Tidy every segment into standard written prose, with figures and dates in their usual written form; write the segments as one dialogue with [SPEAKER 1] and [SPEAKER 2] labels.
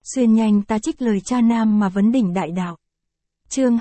[SPEAKER 1] Xuyên nhanh ta trích lời cha nam mà vấn đỉnh đại đạo. Chương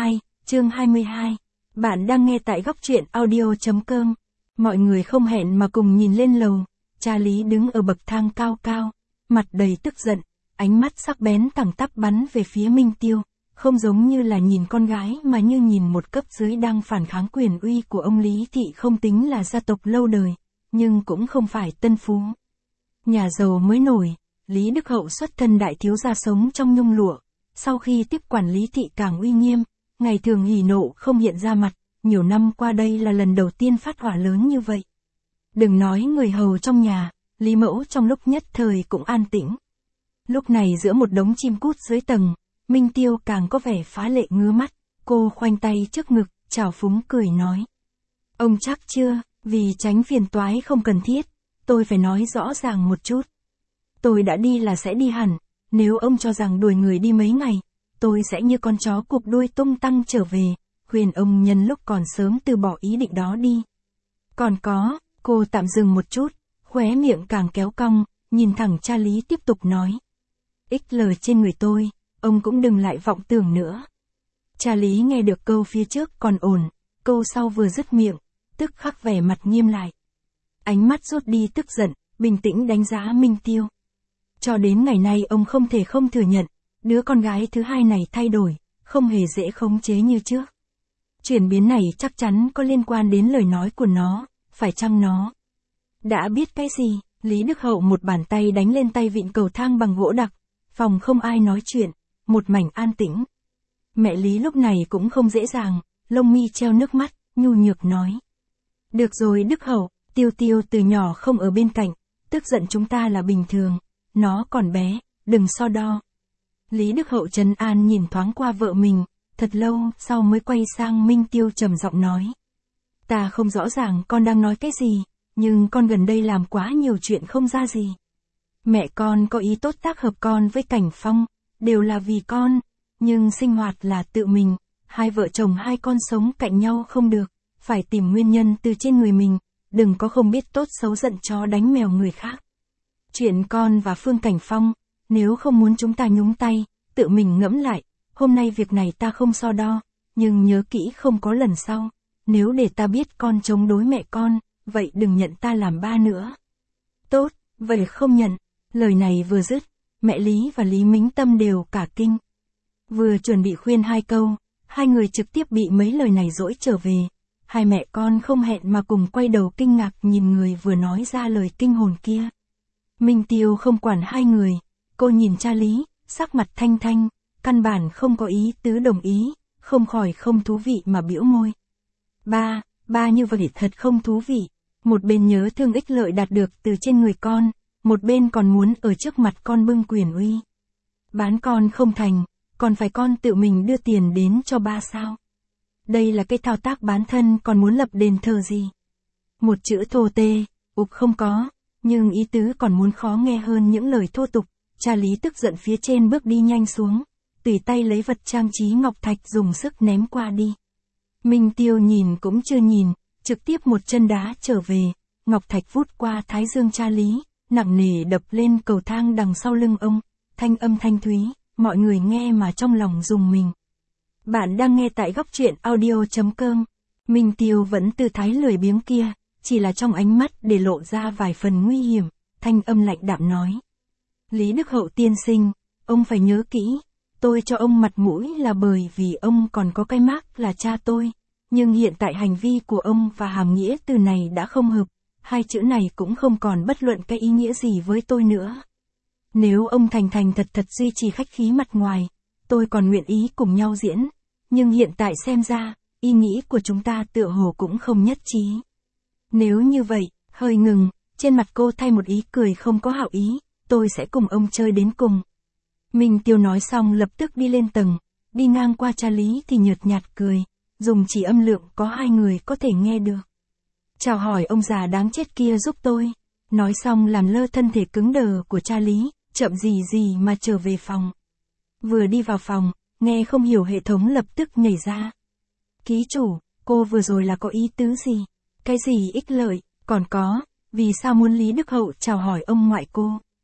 [SPEAKER 1] 22. Bạn đang nghe tại góc truyện audio.com. Mọi người không hẹn mà cùng nhìn lên lầu. Cha Lý đứng ở bậc thang cao cao, mặt đầy tức giận, ánh mắt sắc bén thẳng tắp bắn về phía Minh Tiêu, không giống như là nhìn con gái mà như nhìn một cấp dưới đang phản kháng quyền uy của ông Lý Thị. Không tính là gia tộc lâu đời, nhưng cũng không phải tân phú. Nhà giàu mới nổi, Lý Đức Hậu xuất thân đại thiếu gia sống trong nhung lụa, sau khi tiếp quản Lý Thị càng uy nghiêm, ngày thường hỉ nộ không hiện ra mặt, nhiều năm qua đây là lần đầu tiên phát hỏa lớn như vậy. Đừng nói người hầu trong nhà, Lý Mẫu trong lúc nhất thời cũng an tĩnh. Lúc này giữa một đống chim cút dưới tầng, Minh Tiêu càng có vẻ phá lệ ngứa mắt, cô khoanh tay trước ngực, trào phúng cười nói. Ông chắc chưa, vì tránh phiền toái không cần thiết, tôi phải nói rõ ràng một chút. Tôi đã đi là sẽ đi hẳn, nếu ông cho rằng đuổi người đi mấy ngày, tôi sẽ như con chó cụp đuôi tung tăng trở về, khuyên ông nhân lúc còn sớm từ bỏ ý định đó đi. Còn có, cô tạm dừng một chút, khóe miệng càng kéo cong, nhìn thẳng cha Lý tiếp tục nói. XL trên người tôi, ông cũng đừng lại vọng tưởng nữa. Cha Lý nghe được câu phía trước còn ổn, câu sau vừa dứt miệng, tức khắc vẻ mặt nghiêm lại. Ánh mắt rút đi tức giận, bình tĩnh đánh giá Minh Tiêu. Cho đến ngày nay ông không thể không thừa nhận, đứa con gái thứ hai này thay đổi, không hề dễ khống chế như trước. Chuyển biến này chắc chắn có liên quan đến lời nói của nó, phải chăng nó đã biết cái gì? Lý Đức Hậu một bàn tay đánh lên tay vịn cầu thang bằng gỗ đặc, phòng không ai nói chuyện, một mảnh an tĩnh. Mẹ Lý lúc này cũng không dễ dàng, lông mi treo nước mắt, nhu nhược nói. Được rồi Đức Hậu, Tiêu Tiêu từ nhỏ không ở bên cạnh, tức giận chúng ta là bình thường, nó còn bé, đừng so đo. Lý Đức Hậu trấn an nhìn thoáng qua vợ mình, thật lâu sau mới quay sang Minh Tiêu trầm giọng nói. Ta không rõ ràng con đang nói cái gì, nhưng con gần đây làm quá nhiều chuyện không ra gì. Mẹ con có ý tốt tác hợp con với Cảnh Phong, đều là vì con, nhưng sinh hoạt là tự mình, hai vợ chồng hai con sống cạnh nhau không được, phải tìm nguyên nhân từ trên người mình, đừng có không biết tốt xấu giận chó đánh mèo người khác. Chuyện con và Phương Cảnh Phong, nếu không muốn chúng ta nhúng tay, tự mình ngẫm lại, hôm nay việc này ta không so đo, nhưng nhớ kỹ không có lần sau, nếu để ta biết con chống đối mẹ con, vậy đừng nhận ta làm ba nữa. Tốt, vậy không nhận. Lời này vừa dứt, mẹ Lý và Lý Mính Tâm đều cả kinh. Vừa chuẩn bị khuyên hai câu, hai người trực tiếp bị mấy lời này dỗi trở về. Hai mẹ con không hẹn mà cùng quay đầu kinh ngạc nhìn người vừa nói ra lời kinh hồn kia. Minh Tiêu không quản hai người, cô nhìn cha Lý, sắc mặt thanh thanh, căn bản không có ý tứ đồng ý, không khỏi không thú vị mà bĩu môi. Ba như vậy thật không thú vị, một bên nhớ thương ích lợi đạt được từ trên người con, một bên còn muốn ở trước mặt con bưng quyền uy. Bán con không thành, còn phải con tự mình đưa tiền đến cho ba sao? Đây là cái thao tác bán thân còn muốn lập đền thờ gì? Một chữ thô tê, không có, nhưng ý tứ còn muốn khó nghe hơn những lời thô tục. Cha Lý tức giận phía trên bước đi nhanh xuống, tùy tay lấy vật trang trí ngọc thạch dùng sức ném qua đi. Minh Tiêu nhìn cũng chưa nhìn, trực tiếp một chân đá trở về, ngọc thạch vút qua thái dương cha Lý, nặng nề đập lên cầu thang đằng sau lưng ông, thanh âm thanh thúy, mọi người nghe mà trong lòng rùng mình. Bạn đang nghe tại góc truyện audio.com. Minh Tiêu vẫn tư thái lười biếng kia, chỉ là trong ánh mắt để lộ ra vài phần nguy hiểm, thanh âm lạnh đạm nói. Lý Đức Hậu tiên sinh, ông phải nhớ kỹ, tôi cho ông mặt mũi là bởi vì ông còn có cái mác là cha tôi, nhưng hiện tại hành vi của ông và hàm nghĩa từ này đã không hợp, hai chữ này cũng không còn bất luận cái ý nghĩa gì với tôi nữa. Nếu ông thành thật duy trì khách khí mặt ngoài, tôi còn nguyện ý cùng nhau diễn, nhưng hiện tại xem ra, ý nghĩ của chúng ta tựa hồ cũng không nhất trí. Nếu như vậy, hơi ngừng, trên mặt cô thay một ý cười không có hảo ý, tôi sẽ cùng ông chơi đến cùng. Minh Tiêu nói xong lập tức đi lên tầng, đi ngang qua cha Lý thì nhợt nhạt cười, dùng chỉ âm lượng có hai người có thể nghe được. Chào hỏi ông già đáng chết kia giúp tôi. Nói xong làm lơ thân thể cứng đờ của cha Lý, chậm gì mà trở về phòng. Vừa đi vào phòng, nghe không hiểu hệ thống lập tức nhảy ra. Ký chủ, cô vừa rồi là có ý tứ gì? Cái gì ích lợi, còn có, vì sao muốn Lý Đức Hậu chào hỏi ông ngoại cô?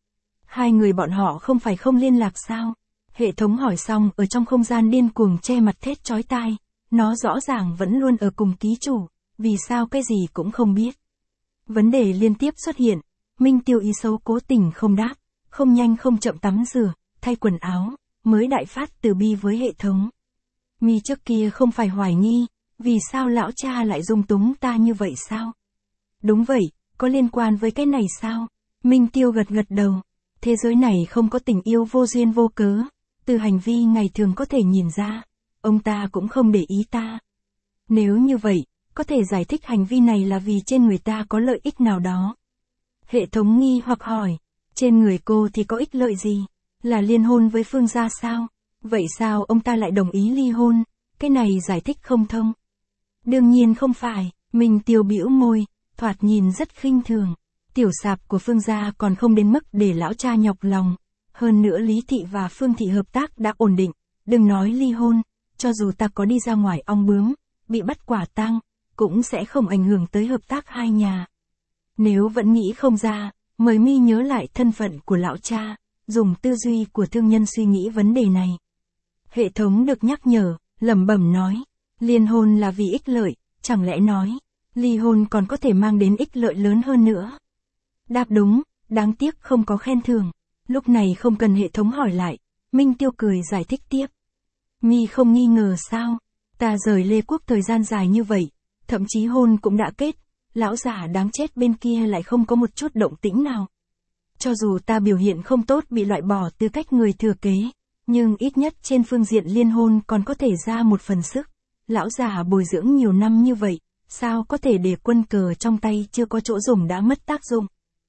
[SPEAKER 1] Hai người bọn họ không phải không liên lạc sao? Hệ thống hỏi xong ở trong không gian điên cuồng che mặt thét chói tai. Nó rõ ràng vẫn luôn ở cùng ký chủ, vì sao cái gì cũng không biết. Vấn đề liên tiếp xuất hiện, Minh Tiêu ý xấu cố tình không đáp, không nhanh không chậm tắm rửa, thay quần áo, mới đại phát từ bi với hệ thống. Mi trước kia không phải hoài nghi, vì sao lão cha lại dung túng ta như vậy sao? Đúng vậy, có liên quan với cái này sao? Minh Tiêu gật gật đầu. Thế giới này không có tình yêu vô duyên vô cớ, từ hành vi ngày thường có thể nhìn ra, ông ta cũng không để ý ta. Nếu như vậy, có thể giải thích hành vi này là vì trên người ta có lợi ích nào đó. Hệ thống nghi hoặc hỏi, trên người cô thì có ích lợi gì? Là liên hôn với Phương gia sao? Vậy sao ông ta lại đồng ý ly hôn? Cái này giải thích không thông. Đương nhiên không phải, Minh Tiêu bĩu môi, thoạt nhìn rất khinh thường. Tiểu sạp của Phương gia còn không đến mức để lão cha nhọc lòng. Hơn nữa Lý Thị và Phương Thị hợp tác đã ổn định, đừng nói ly hôn, cho dù ta có đi ra ngoài ong bướm, bị bắt quả tang, cũng sẽ không ảnh hưởng tới hợp tác hai nhà. Nếu vẫn nghĩ không ra, mời Mi nhớ lại thân phận của lão cha, dùng tư duy của thương nhân suy nghĩ vấn đề này. Hệ thống được nhắc nhở, lẩm bẩm nói, liên hôn là vì ích lợi, chẳng lẽ nói, ly hôn còn có thể mang đến ích lợi lớn hơn nữa. Đáp đúng, đáng tiếc không có khen thưởng. Lúc này không cần hệ thống hỏi lại, Minh Tiêu cười giải thích tiếp. Mi không nghi ngờ sao, ta rời Lê Quốc thời gian dài như vậy, thậm chí hôn cũng đã kết, lão già đáng chết bên kia lại không có một chút động tĩnh nào. Cho dù ta biểu hiện không tốt bị loại bỏ tư cách người thừa kế, nhưng ít nhất trên phương diện liên hôn còn có thể ra một phần sức. Lão già bồi dưỡng nhiều năm như vậy, sao có thể để quân cờ trong tay chưa có chỗ dùng đã mất tác dụng.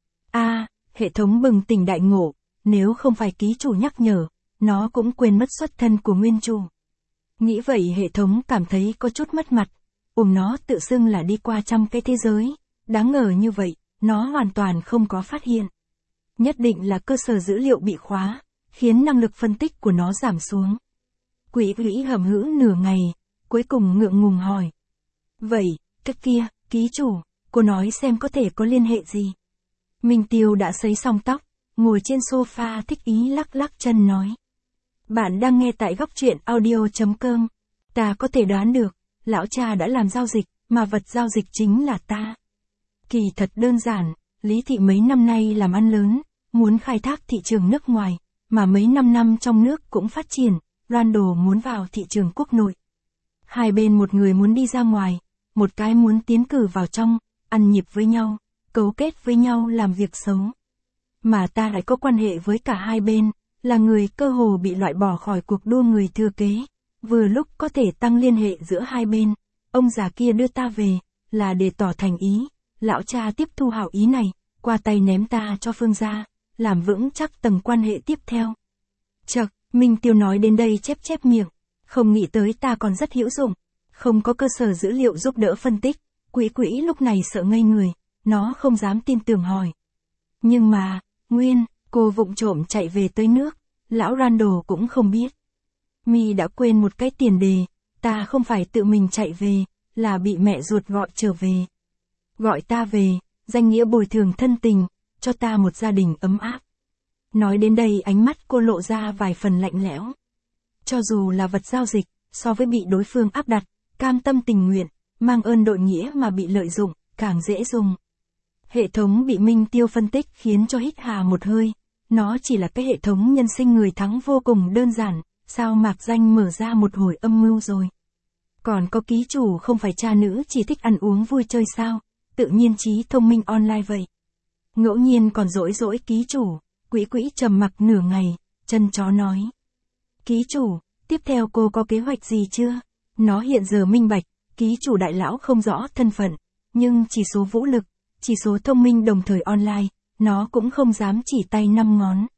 [SPEAKER 1] Hệ thống bừng tỉnh đại ngộ, nếu không phải ký chủ nhắc nhở, nó cũng quên mất xuất thân của nguyên chủ. Nghĩ vậy hệ thống cảm thấy có chút mất mặt, nó tự xưng là đi qua trăm cái thế giới, đáng ngờ như vậy, nó hoàn toàn không có phát hiện. Nhất định là cơ sở dữ liệu bị khóa, khiến năng lực phân tích của nó giảm xuống. Quỷ hầm hữ nửa ngày, cuối cùng ngượng ngùng hỏi. Vậy, cái kia, ký chủ, cô nói xem có thể có liên hệ gì? Minh Tiêu đã sấy xong tóc, ngồi trên sofa thích ý lắc lắc chân nói. Bạn đang nghe tại góc truyện audio.com. Ta có thể đoán được, lão cha đã làm giao dịch, mà vật giao dịch chính là ta. Kỳ thật đơn giản, Lý Thị mấy năm nay làm ăn lớn, muốn khai thác thị trường nước ngoài, mà mấy năm trong nước cũng phát triển, Randall muốn vào thị trường quốc nội. Hai bên một người muốn đi ra ngoài, một cái muốn tiến cử vào trong, ăn nhịp với nhau, cấu kết với nhau làm việc xấu. Mà ta lại có quan hệ với cả hai bên, là người cơ hồ bị loại bỏ khỏi cuộc đua người thừa kế, vừa lúc có thể tăng liên hệ giữa hai bên. Ông già kia đưa ta về, là để tỏ thành ý, lão cha tiếp thu hảo ý này, qua tay ném ta cho Phương gia, làm vững chắc tầng quan hệ tiếp theo. Chậc, Minh Tiêu nói đến đây chép miệng, không nghĩ tới ta còn rất hữu dụng, không có cơ sở dữ liệu giúp đỡ phân tích. Quỷ lúc này sợ ngây người, nó không dám tin tưởng hỏi. Nhưng mà, Nguyên, cô vụng trộm chạy về tới nước, lão Randall cũng không biết. Mi đã quên một cái tiền đề, ta không phải tự mình chạy về, là bị mẹ ruột gọi trở về. Gọi ta về, danh nghĩa bồi thường thân tình, cho ta một gia đình ấm áp. Nói đến đây ánh mắt cô lộ ra vài phần lạnh lẽo. Cho dù là vật giao dịch, so với bị đối phương áp đặt, cam tâm tình nguyện, mang ơn đội nghĩa mà bị lợi dụng, càng dễ dùng. Hệ thống bị Minh Tiêu phân tích khiến cho hít hà một hơi. Nó chỉ là cái hệ thống nhân sinh người thắng vô cùng đơn giản, sao mạc danh mở ra một hồi âm mưu rồi. Còn có ký chủ không phải cha nữ chỉ thích ăn uống vui chơi sao, tự nhiên trí thông minh online vậy. Ngẫu nhiên còn dỗi ký chủ, quỹ trầm mặc nửa ngày, chân chó nói. Ký chủ, tiếp theo cô có kế hoạch gì chưa? Nó hiện giờ minh bạch, ký chủ đại lão không rõ thân phận, nhưng chỉ số vũ lực, chỉ số thông minh đồng thời online, nó cũng không dám chỉ tay 5 ngón.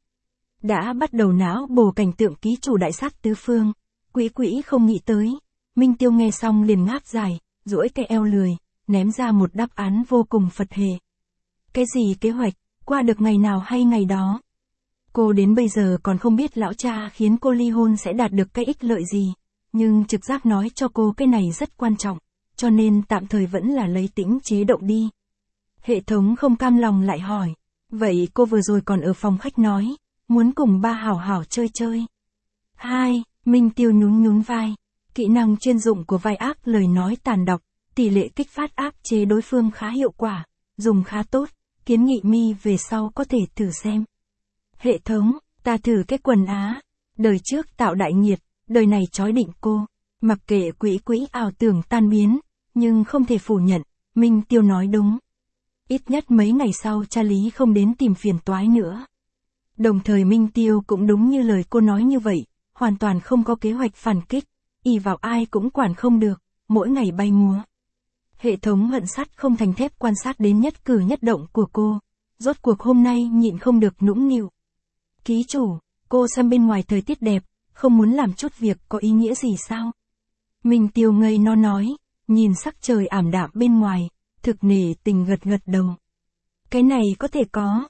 [SPEAKER 1] Đã bắt đầu não bổ cảnh tượng ký chủ đại sát tứ phương, quỹ không nghĩ tới. Minh Tiêu nghe xong liền ngáp dài, duỗi cái eo lười, ném ra một đáp án vô cùng Phật hệ. Cái gì kế hoạch, qua được ngày nào hay ngày đó. Cô đến bây giờ còn không biết lão cha khiến cô ly hôn sẽ đạt được cái ích lợi gì, nhưng trực giác nói cho cô cái này rất quan trọng, cho nên tạm thời vẫn là lấy tĩnh chế động đi. Hệ thống không cam lòng lại hỏi, Vậy cô vừa rồi còn ở phòng khách nói, muốn cùng ba hảo hảo chơi chơi. Hai, Minh Tiêu nhún nhún vai. Kỹ năng chuyên dụng của vai ác lời nói tàn độc, tỷ lệ kích phát áp chế đối phương khá hiệu quả, dùng khá tốt, kiến nghị mi về sau có thể thử xem. Hệ thống, ta thử cái quần á. Đời trước tạo đại nghiệt, đời này trói định cô. Mặc kệ quỹ ảo tưởng tan biến, nhưng không thể phủ nhận, Minh Tiêu nói đúng. Ít nhất mấy ngày sau cha Lý không đến tìm phiền toái nữa. Đồng thời Minh Tiêu cũng đúng như lời cô nói như vậy, hoàn toàn không có kế hoạch phản kích, ỷ vào ai cũng quản không được, mỗi ngày bay múa. Hệ thống hận sắt không thành thép quan sát đến nhất cử nhất động của cô, rốt cuộc hôm nay nhịn không được nũng nịu. Ký chủ, cô xem bên ngoài thời tiết đẹp, không muốn làm chút việc có ý nghĩa gì sao? Minh Tiêu ngây nó nói, nhìn sắc trời ảm đạm bên ngoài, thực nể tình gật gật đầu. Cái này có thể có.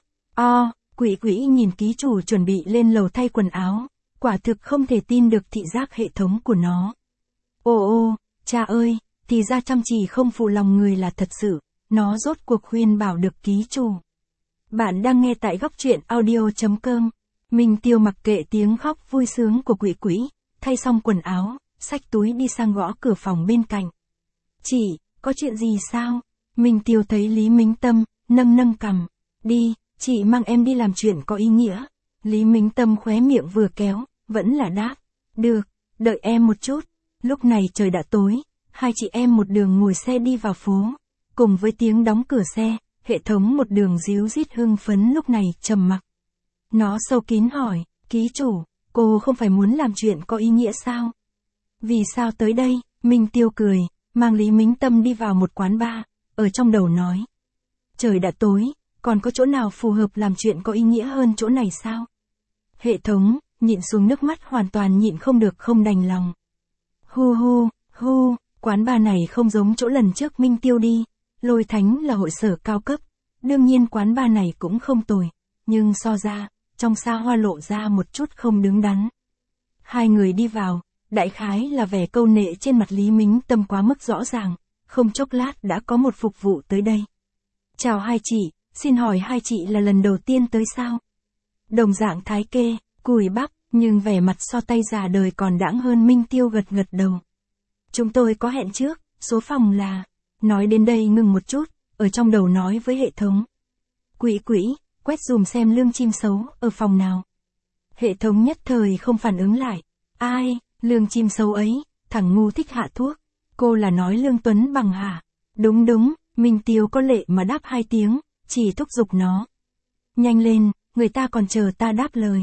[SPEAKER 1] Quỷ nhìn ký chủ chuẩn bị lên lầu thay quần áo, quả thực không thể tin được thị giác hệ thống của nó. Ô, cha ơi, thì ra chăm chỉ không phụ lòng người là thật sự, nó rốt cuộc khuyên bảo được ký chủ. Bạn đang nghe tại góc truyện audio.com. Minh Tiêu mặc kệ tiếng khóc vui sướng của quỷ, thay xong quần áo, xách túi đi sang gõ cửa phòng bên cạnh. Chị, có chuyện gì sao? Minh Tiêu thấy Lý Mính Tâm, nâng cằm. Đi, chị mang em đi làm chuyện có ý nghĩa. Lý Mính Tâm khóe miệng vừa kéo, vẫn là đáp. Được, đợi em một chút. Lúc này trời đã tối, hai chị em một đường ngồi xe đi vào phố. Cùng với tiếng đóng cửa xe, hệ thống một đường ríu rít hưng phấn lúc này trầm mặc. Nó sâu kín hỏi, ký chủ, cô không phải muốn làm chuyện có ý nghĩa sao? Vì sao tới đây? Minh Tiêu cười, mang Lý Mính Tâm đi vào một quán bar, ở trong đầu nói. Trời đã tối, còn có chỗ nào phù hợp làm chuyện có ý nghĩa hơn chỗ này sao? Hệ thống, nhịn xuống nước mắt hoàn toàn nhịn không được không đành lòng. Quán bar này không giống chỗ lần trước Minh Tiêu đi, Lôi Thánh là hội sở cao cấp, đương nhiên quán bar này cũng không tồi, nhưng so ra, trong xa hoa lộ ra một chút không đứng đắn. Hai người đi vào, đại khái là vẻ câu nệ trên mặt Lý Mính Tâm quá mức rõ ràng, không chốc lát đã có một phục vụ tới đây. Chào hai chị, xin hỏi hai chị là lần đầu tiên tới sao? Đồng dạng thái kê, cùi bắp, nhưng vẻ mặt so tay già đời còn đãng hơn Minh Tiêu gật đầu. Chúng tôi có hẹn trước, số phòng là... Nói đến đây ngừng một chút, ở trong đầu nói với hệ thống. Quỷ, quét dùm xem Lương Chim Sấu, ở phòng nào. Hệ thống nhất thời không phản ứng lại. Ai, Lương Chim Sấu ấy, thằng ngu thích hạ thuốc. Cô là nói Lương Tuấn Bằng hả? Đúng, Minh Tiêu có lệ mà đáp hai tiếng, chỉ thúc giục nó. Nhanh lên, người ta còn chờ ta đáp lời.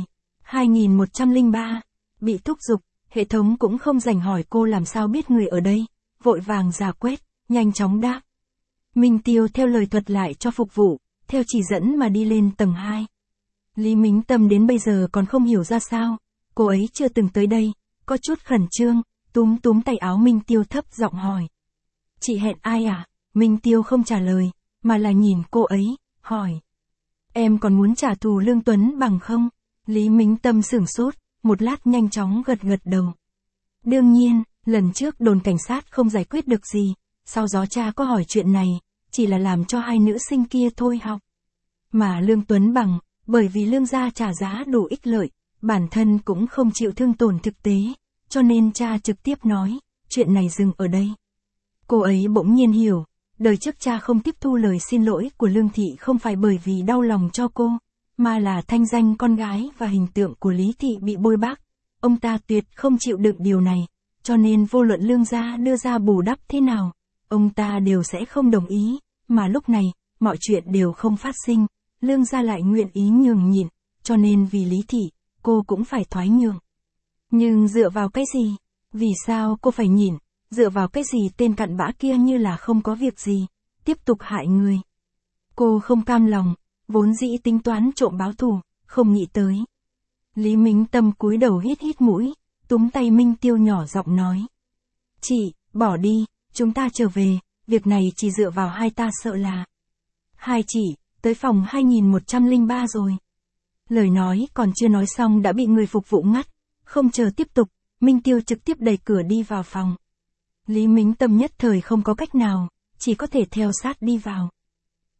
[SPEAKER 1] 2103, bị thúc giục, hệ thống cũng không dành hỏi cô làm sao biết người ở đây, vội vàng giả quét, nhanh chóng đáp. Minh Tiêu theo lời thuật lại cho phục vụ, theo chỉ dẫn mà đi lên tầng 2. Lý Mính Tâm đến bây giờ còn không hiểu ra sao, cô ấy chưa từng tới đây, có chút khẩn trương, túm tay áo Minh Tiêu thấp giọng hỏi. Chị hẹn ai à? Minh Tiêu không trả lời, mà là nhìn cô ấy, hỏi. Em còn muốn trả thù Lương Tuấn Bằng không? Lý Mính Tâm sửng sốt, một lát nhanh chóng gật đầu. Đương nhiên, lần trước đồn cảnh sát không giải quyết được gì, sau đó cha có hỏi chuyện này, chỉ là làm cho hai nữ sinh kia thôi học. Mà Lương Tuấn Bằng, bởi vì Lương gia trả giá đủ ích lợi, bản thân cũng không chịu thương tổn thực tế, cho nên cha trực tiếp nói, chuyện này dừng ở đây. Cô ấy bỗng nhiên hiểu, đời trước cha không tiếp thu lời xin lỗi của Lương Thị không phải bởi vì đau lòng cho cô, mà là thanh danh con gái và hình tượng của Lý Thị bị bôi bác. Ông ta tuyệt không chịu đựng điều này, cho nên vô luận Lương gia đưa ra bù đắp thế nào, ông ta đều sẽ không đồng ý, mà lúc này, mọi chuyện đều không phát sinh, Lương gia lại nguyện ý nhường nhịn, cho nên vì Lý Thị, cô cũng phải thoái nhường. Nhưng dựa vào cái gì? Vì sao cô phải nhịn? Dựa vào cái gì tên cặn bã kia như là không có việc gì, tiếp tục hại người? Cô không cam lòng, vốn dĩ tính toán trộm báo thù, không nghĩ tới. Lý Mính Tâm cúi đầu hít mũi, túm tay Minh Tiêu nhỏ giọng nói. Chị, bỏ đi, chúng ta trở về, việc này chỉ dựa vào hai ta sợ là. Hai chị, tới phòng 2103 rồi. Lời nói còn chưa nói xong đã bị người phục vụ ngắt, không chờ tiếp tục, Minh Tiêu trực tiếp đẩy cửa đi vào phòng. Lý Mính Tâm nhất thời không có cách nào, chỉ có thể theo sát đi vào.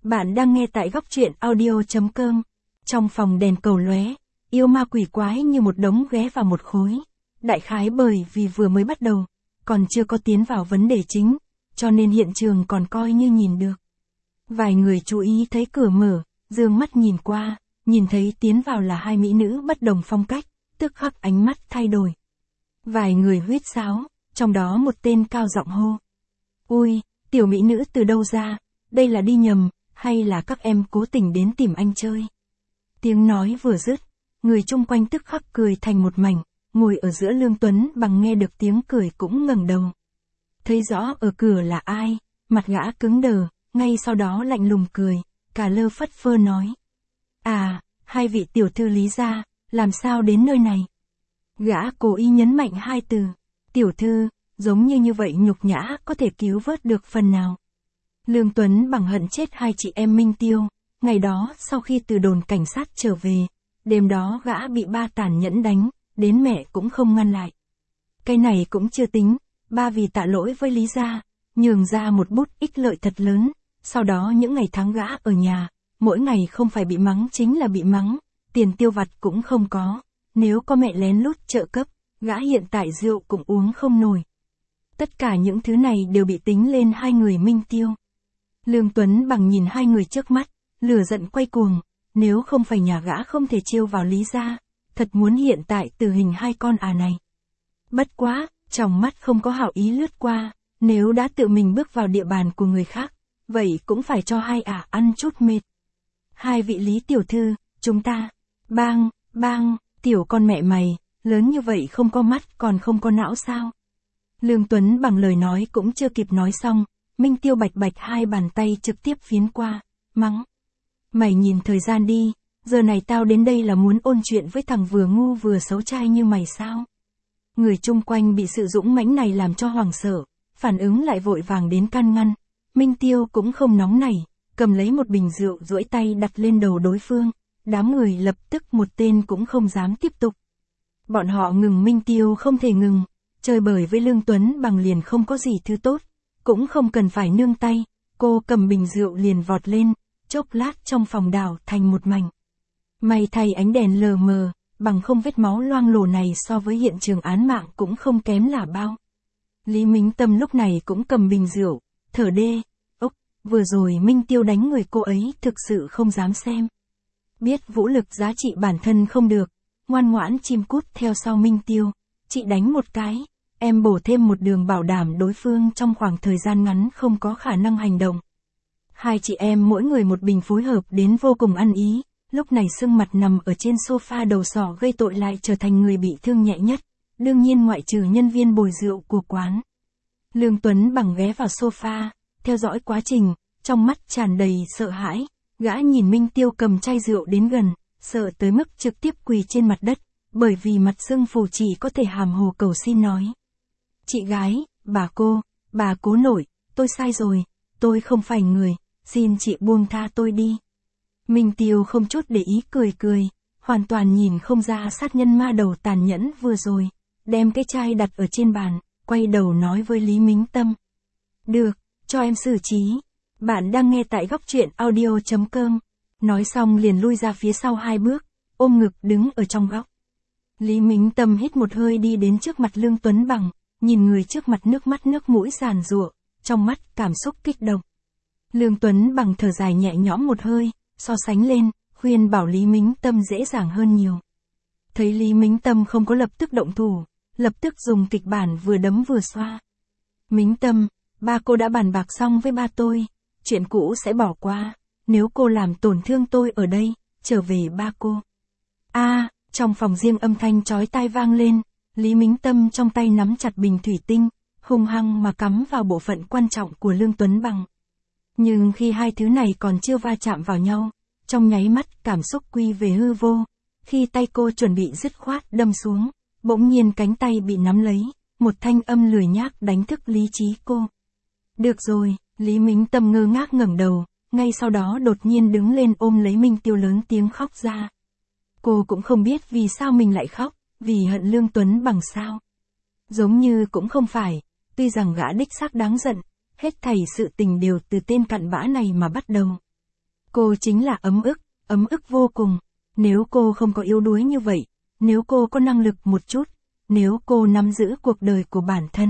[SPEAKER 1] Bạn đang nghe tại góc truyện audio.com. Trong phòng đèn cầu lóe, yêu ma quỷ quái như một đống ghé vào một khối. Đại khái bởi vì vừa mới bắt đầu, còn chưa có tiến vào vấn đề chính, cho nên hiện trường còn coi như nhìn được. Vài người chú ý thấy cửa mở, dương mắt nhìn qua, nhìn thấy tiến vào là hai mỹ nữ bất đồng phong cách, tức khắc ánh mắt thay đổi. Vài người huýt sáo, trong đó một tên cao giọng hô. Ui, tiểu mỹ nữ từ đâu ra, đây là đi nhầm, hay là các em cố tình đến tìm anh chơi? Tiếng nói vừa dứt, người chung quanh tức khắc cười thành một mảnh, ngồi ở giữa Lương Tuấn Bằng nghe được tiếng cười cũng ngẩng đầu. Thấy rõ ở cửa là ai, mặt gã cứng đờ, ngay sau đó lạnh lùng cười, cả lơ phất phơ nói. À, hai vị tiểu thư Lý gia, làm sao đến nơi này? Gã cố ý nhấn mạnh hai từ, tiểu thư, giống như vậy nhục nhã có thể cứu vớt được phần nào. Lương Tuấn Bằng hận chết hai chị em Minh Tiêu, ngày đó sau khi từ đồn cảnh sát trở về, đêm đó gã bị ba tàn nhẫn đánh, đến mẹ cũng không ngăn lại. Cái này cũng chưa tính, ba vì tạ lỗi với Lý gia, nhường ra một bút ích lợi thật lớn, sau đó những ngày tháng gã ở nhà, mỗi ngày không phải bị mắng chính là bị mắng, tiền tiêu vặt cũng không có, nếu có mẹ lén lút trợ cấp, gã hiện tại rượu cũng uống không nổi. Tất cả những thứ này đều bị tính lên hai người Minh Tiêu. Lương Tuấn Bằng nhìn hai người trước mắt, lửa giận quay cuồng, nếu không phải nhà gã không thể trêu vào Lý gia, thật muốn hiện tại tử hình hai con này. Bất quá, trong mắt không có hảo ý lướt qua, nếu đã tự mình bước vào địa bàn của người khác, vậy cũng phải cho hai ăn chút mệt. Hai vị Lý tiểu thư, chúng ta, bang, tiểu con mẹ mày, lớn như vậy không có mắt còn không có não sao? Lương Tuấn Bằng lời nói cũng chưa kịp nói xong, Minh Tiêu bạch bạch hai bàn tay trực tiếp phiến qua, mắng. Mày nhìn thời gian đi, giờ này tao đến đây là muốn ôn chuyện với thằng vừa ngu vừa xấu trai như mày sao? Người chung quanh bị sự dũng mãnh này làm cho hoảng sợ, phản ứng lại vội vàng đến can ngăn. Minh Tiêu cũng không nóng nảy, cầm lấy một bình rượu duỗi tay đặt lên đầu đối phương, đám người lập tức một tên cũng không dám tiếp tục. Bọn họ ngừng Minh Tiêu không thể ngừng, chơi bời với Lương Tuấn Bằng liền không có gì thứ tốt, cũng không cần phải nương tay, cô cầm bình rượu liền vọt lên, chốc lát trong phòng đảo thành một mảnh. May thay ánh đèn lờ mờ, bằng không vết máu loang lổ này so với hiện trường án mạng cũng không kém là bao. Lý Mính Tâm lúc này cũng cầm bình rượu, thở đê, vừa rồi Minh Tiêu đánh người cô ấy thực sự không dám xem. Biết vũ lực giá trị bản thân không được, ngoan ngoãn chim cút theo sau Minh Tiêu, chị đánh một cái, em bổ thêm một đường bảo đảm đối phương trong khoảng thời gian ngắn không có khả năng hành động. Hai chị em mỗi người một bình phối hợp đến vô cùng ăn ý, lúc này sưng mặt nằm ở trên sofa đầu sỏ gây tội lại trở thành người bị thương nhẹ nhất, đương nhiên ngoại trừ nhân viên bồi rượu của quán. Lương Tuấn Bằng ghé vào sofa, theo dõi quá trình, trong mắt tràn đầy sợ hãi, gã nhìn Minh Tiêu cầm chai rượu đến gần, sợ tới mức trực tiếp quỳ trên mặt đất, bởi vì mặt sưng phù chỉ có thể hàm hồ cầu xin nói. Chị gái, bà cố nội, tôi sai rồi, tôi không phải người, xin chị buông tha tôi đi. Minh Tiêu không chút để ý cười, hoàn toàn nhìn không ra sát nhân ma đầu tàn nhẫn vừa rồi, đem cái chai đặt ở trên bàn, quay đầu nói với Lý Mính Tâm. Được, cho em xử trí. Bạn đang nghe tại góc truyện audio.com. Nói xong liền lui ra phía sau hai bước, ôm ngực đứng ở trong góc. Lý Mính Tâm hít một hơi đi đến trước mặt Lương Tuấn Bằng, nhìn người trước mặt nước mắt nước mũi giàn giụa, trong mắt cảm xúc kích động. Lương Tuấn Bằng thở dài nhẹ nhõm một hơi, so sánh lên, khuyên bảo Lý Mính Tâm dễ dàng hơn nhiều. Thấy Lý Mính Tâm không có lập tức động thủ, lập tức dùng kịch bản vừa đấm vừa xoa. Mính Tâm, ba cô đã bàn bạc xong với ba tôi, chuyện cũ sẽ bỏ qua, nếu cô làm tổn thương tôi ở đây, trở về ba cô. Trong phòng riêng âm thanh chói tai vang lên, Lý Mính Tâm trong tay nắm chặt bình thủy tinh, hung hăng mà cắm vào bộ phận quan trọng của Lương Tuấn Bằng. Nhưng khi hai thứ này còn chưa va chạm vào nhau, trong nháy mắt cảm xúc quy về hư vô, khi tay cô chuẩn bị dứt khoát đâm xuống, bỗng nhiên cánh tay bị nắm lấy, một thanh âm lười nhác đánh thức lý trí cô. Được rồi, Lý Mính Tâm ngơ ngác ngẩng đầu, ngay sau đó đột nhiên đứng lên ôm lấy Minh Tiêu lớn tiếng khóc ra. Cô cũng không biết vì sao mình lại khóc, vì hận Lương Tuấn Bằng sao. Giống như cũng không phải, tuy rằng gã đích xác đáng giận, hết thảy sự tình đều từ tên cặn bã này mà bắt đầu. Cô chính là ấm ức vô cùng. Nếu cô không có yếu đuối như vậy, nếu cô có năng lực một chút, nếu cô nắm giữ cuộc đời của bản thân.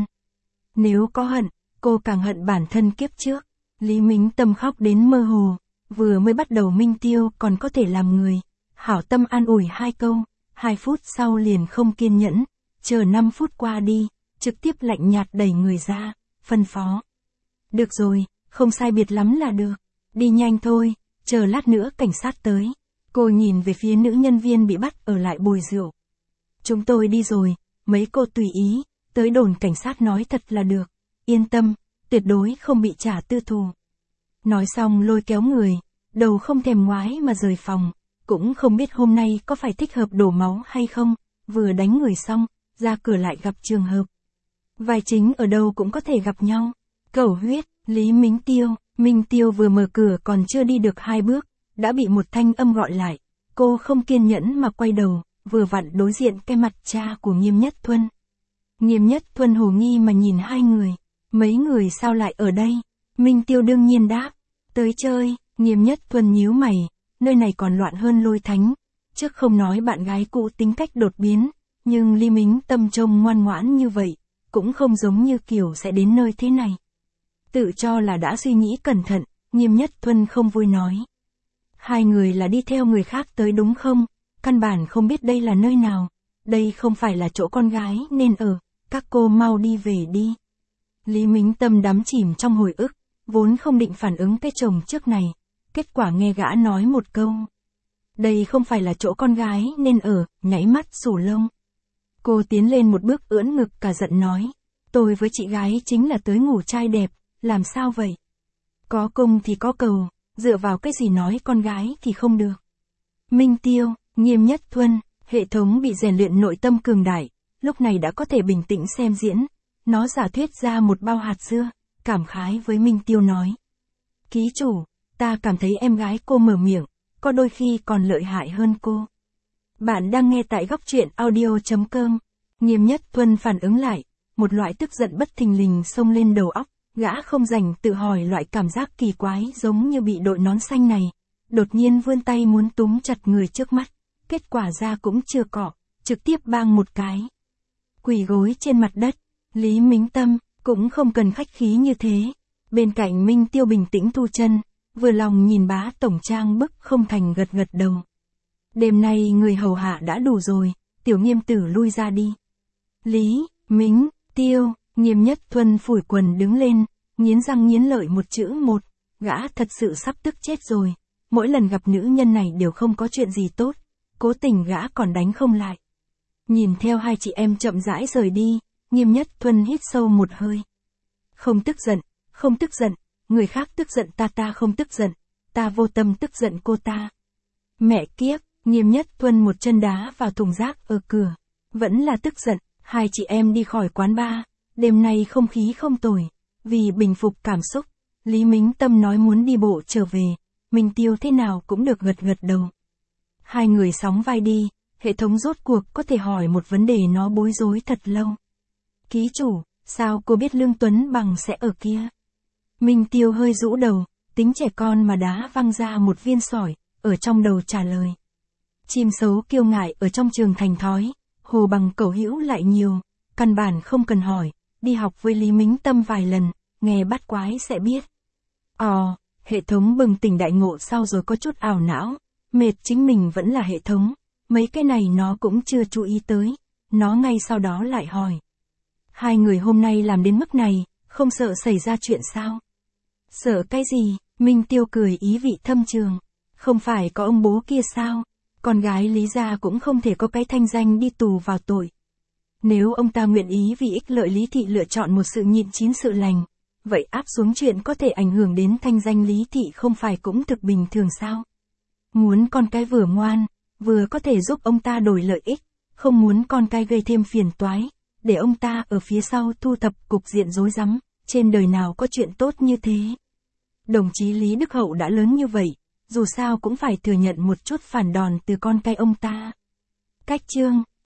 [SPEAKER 1] Nếu có hận, cô càng hận bản thân kiếp trước. Lý Mính Tâm khóc đến mơ hồ, vừa mới bắt đầu Minh Tiêu còn có thể làm người. Hảo tâm an ủi 2 câu, 2 phút sau liền không kiên nhẫn, chờ 5 phút qua đi, trực tiếp lạnh nhạt đẩy người ra, phân phó. Được rồi, không sai biệt lắm là được, đi nhanh thôi, chờ lát nữa cảnh sát tới. Cô nhìn về phía nữ nhân viên bị bắt ở lại bồi rượu. Chúng tôi đi rồi, mấy cô tùy ý, tới đồn cảnh sát nói thật là được, yên tâm, tuyệt đối không bị trả tư thù. Nói xong lôi kéo người, đầu không thèm ngoái mà rời phòng, cũng không biết hôm nay có phải thích hợp đổ máu hay không, vừa đánh người xong, ra cửa lại gặp trường hợp. Vai chính ở đâu cũng có thể gặp nhau. Cẩu huyết, Lý Minh Tiêu vừa mở cửa còn chưa đi được 2 bước, đã bị một thanh âm gọi lại. Cô không kiên nhẫn mà quay đầu, vừa vặn đối diện cái mặt cha của Nghiêm Nhất Thuân. Nghiêm Nhất Thuân hồ nghi mà nhìn 2 người. Mấy người sao lại ở đây? Minh Tiêu đương nhiên đáp. Tới chơi. Nghiêm Nhất Thuân nhíu mày. Nơi này còn loạn hơn Lôi Thánh. Trước không nói bạn gái cũ tính cách đột biến, nhưng Lý Mính Tâm trông ngoan ngoãn như vậy, cũng không giống như kiểu sẽ đến nơi thế này. Tự cho là đã suy nghĩ cẩn thận, Nghiêm Nhất Thuân không vui nói. 2 người là đi theo người khác tới đúng không? Căn bản không biết đây là nơi nào. Đây không phải là chỗ con gái nên ở, các cô mau đi về đi. Lý Mính Tâm đắm chìm trong hồi ức, vốn không định phản ứng cái chồng trước này. Kết quả nghe gã nói một câu. Đây không phải là chỗ con gái nên ở, nháy mắt sù lông. Cô tiến lên một bước ưỡn ngực cả giận nói. Tôi với chị gái chính là tới ngủ trai đẹp, làm sao vậy? Có cung thì có cầu, dựa vào cái gì nói con gái thì không được. Minh Tiêu, Nghiêm Nhất Thuân, hệ thống bị rèn luyện nội tâm cường đại, lúc này đã có thể bình tĩnh xem diễn. Nó giả thuyết ra một bao hạt dưa, cảm khái với Minh Tiêu nói. Ký chủ, ta cảm thấy em gái cô mở miệng, có đôi khi còn lợi hại hơn cô. Bạn đang nghe tại góc truyện audio.com. Nghiêm Nhất Thuân phản ứng lại, một loại tức giận bất thình lình xông lên đầu óc, gã không rảnh tự hỏi loại cảm giác kỳ quái giống như bị đội nón xanh này. Đột nhiên vươn tay muốn túm chặt người trước mắt, kết quả ra cũng chưa cọ, trực tiếp bang một cái. Quỳ gối trên mặt đất, Lý Mính Tâm, cũng không cần khách khí như thế. Bên cạnh Minh Tiêu bình tĩnh thu chân, vừa lòng nhìn bá tổng trang bức không thành gật gật đầu. Đêm nay người hầu hạ đã đủ rồi, tiểu Nghiêm tử lui ra đi. Lý, Mính, Tiêu, Nghiêm Nhất Thuân phủi quần đứng lên, nghiến răng nghiến lợi một chữ một, gã thật sự sắp tức chết rồi. Mỗi lần gặp nữ nhân này đều không có chuyện gì tốt, cố tình gã còn đánh không lại. Nhìn theo 2 chị em chậm rãi rời đi, Nghiêm Nhất Thuân hít sâu một hơi. Không tức giận, người khác tức giận ta không tức giận, ta vô tâm tức giận cô ta. Mẹ kiếp, Nghiêm Nhất Thuân một chân đá vào thùng rác ở cửa, vẫn là tức giận. 2 chị em đi khỏi quán bar, đêm nay không khí không tồi, vì bình phục cảm xúc, Lý Mính Tâm nói muốn đi bộ trở về, Minh Tiêu thế nào cũng được gật gật đầu. 2 người sóng vai đi, hệ thống rốt cuộc có thể hỏi một vấn đề nó bối rối thật lâu. Ký chủ, sao cô biết Lương Tuấn Bằng sẽ ở kia? Minh Tiêu hơi rũ đầu, tính trẻ con mà đá văng ra một viên sỏi, ở trong đầu trả lời. Chim xấu kiêu ngại ở trong trường thành thói, Hồ Bằng cẩu hữu lại nhiều, căn bản không cần hỏi, đi học với Lý Mính Tâm vài lần, nghe bắt quái sẽ biết. Hệ thống bừng tỉnh đại ngộ sau rồi có chút ảo não, mệt chính mình vẫn là hệ thống, mấy cái này nó cũng chưa chú ý tới, nó ngay sau đó lại hỏi. 2 người hôm nay làm đến mức này, không sợ xảy ra chuyện sao? Sợ cái gì? Minh Tiêu cười ý vị thâm trường, không phải có ông bố kia sao? Con gái Lý gia cũng không thể có cái thanh danh đi tù vào tội. Nếu ông ta nguyện ý vì ích lợi Lý thị lựa chọn một sự nhịn chín sự lành, vậy áp xuống chuyện có thể ảnh hưởng đến thanh danh Lý thị không phải cũng thực bình thường sao? Muốn con cái vừa ngoan, vừa có thể giúp ông ta đổi lợi ích, không muốn con cái gây thêm phiền toái, để ông ta ở phía sau thu thập cục diện rối rắm, trên đời nào có chuyện tốt như thế. Đồng chí Lý Đức Hậu đã lớn như vậy, dù sao cũng phải thừa nhận một chút phản đòn từ con cái ông ta. Cách chương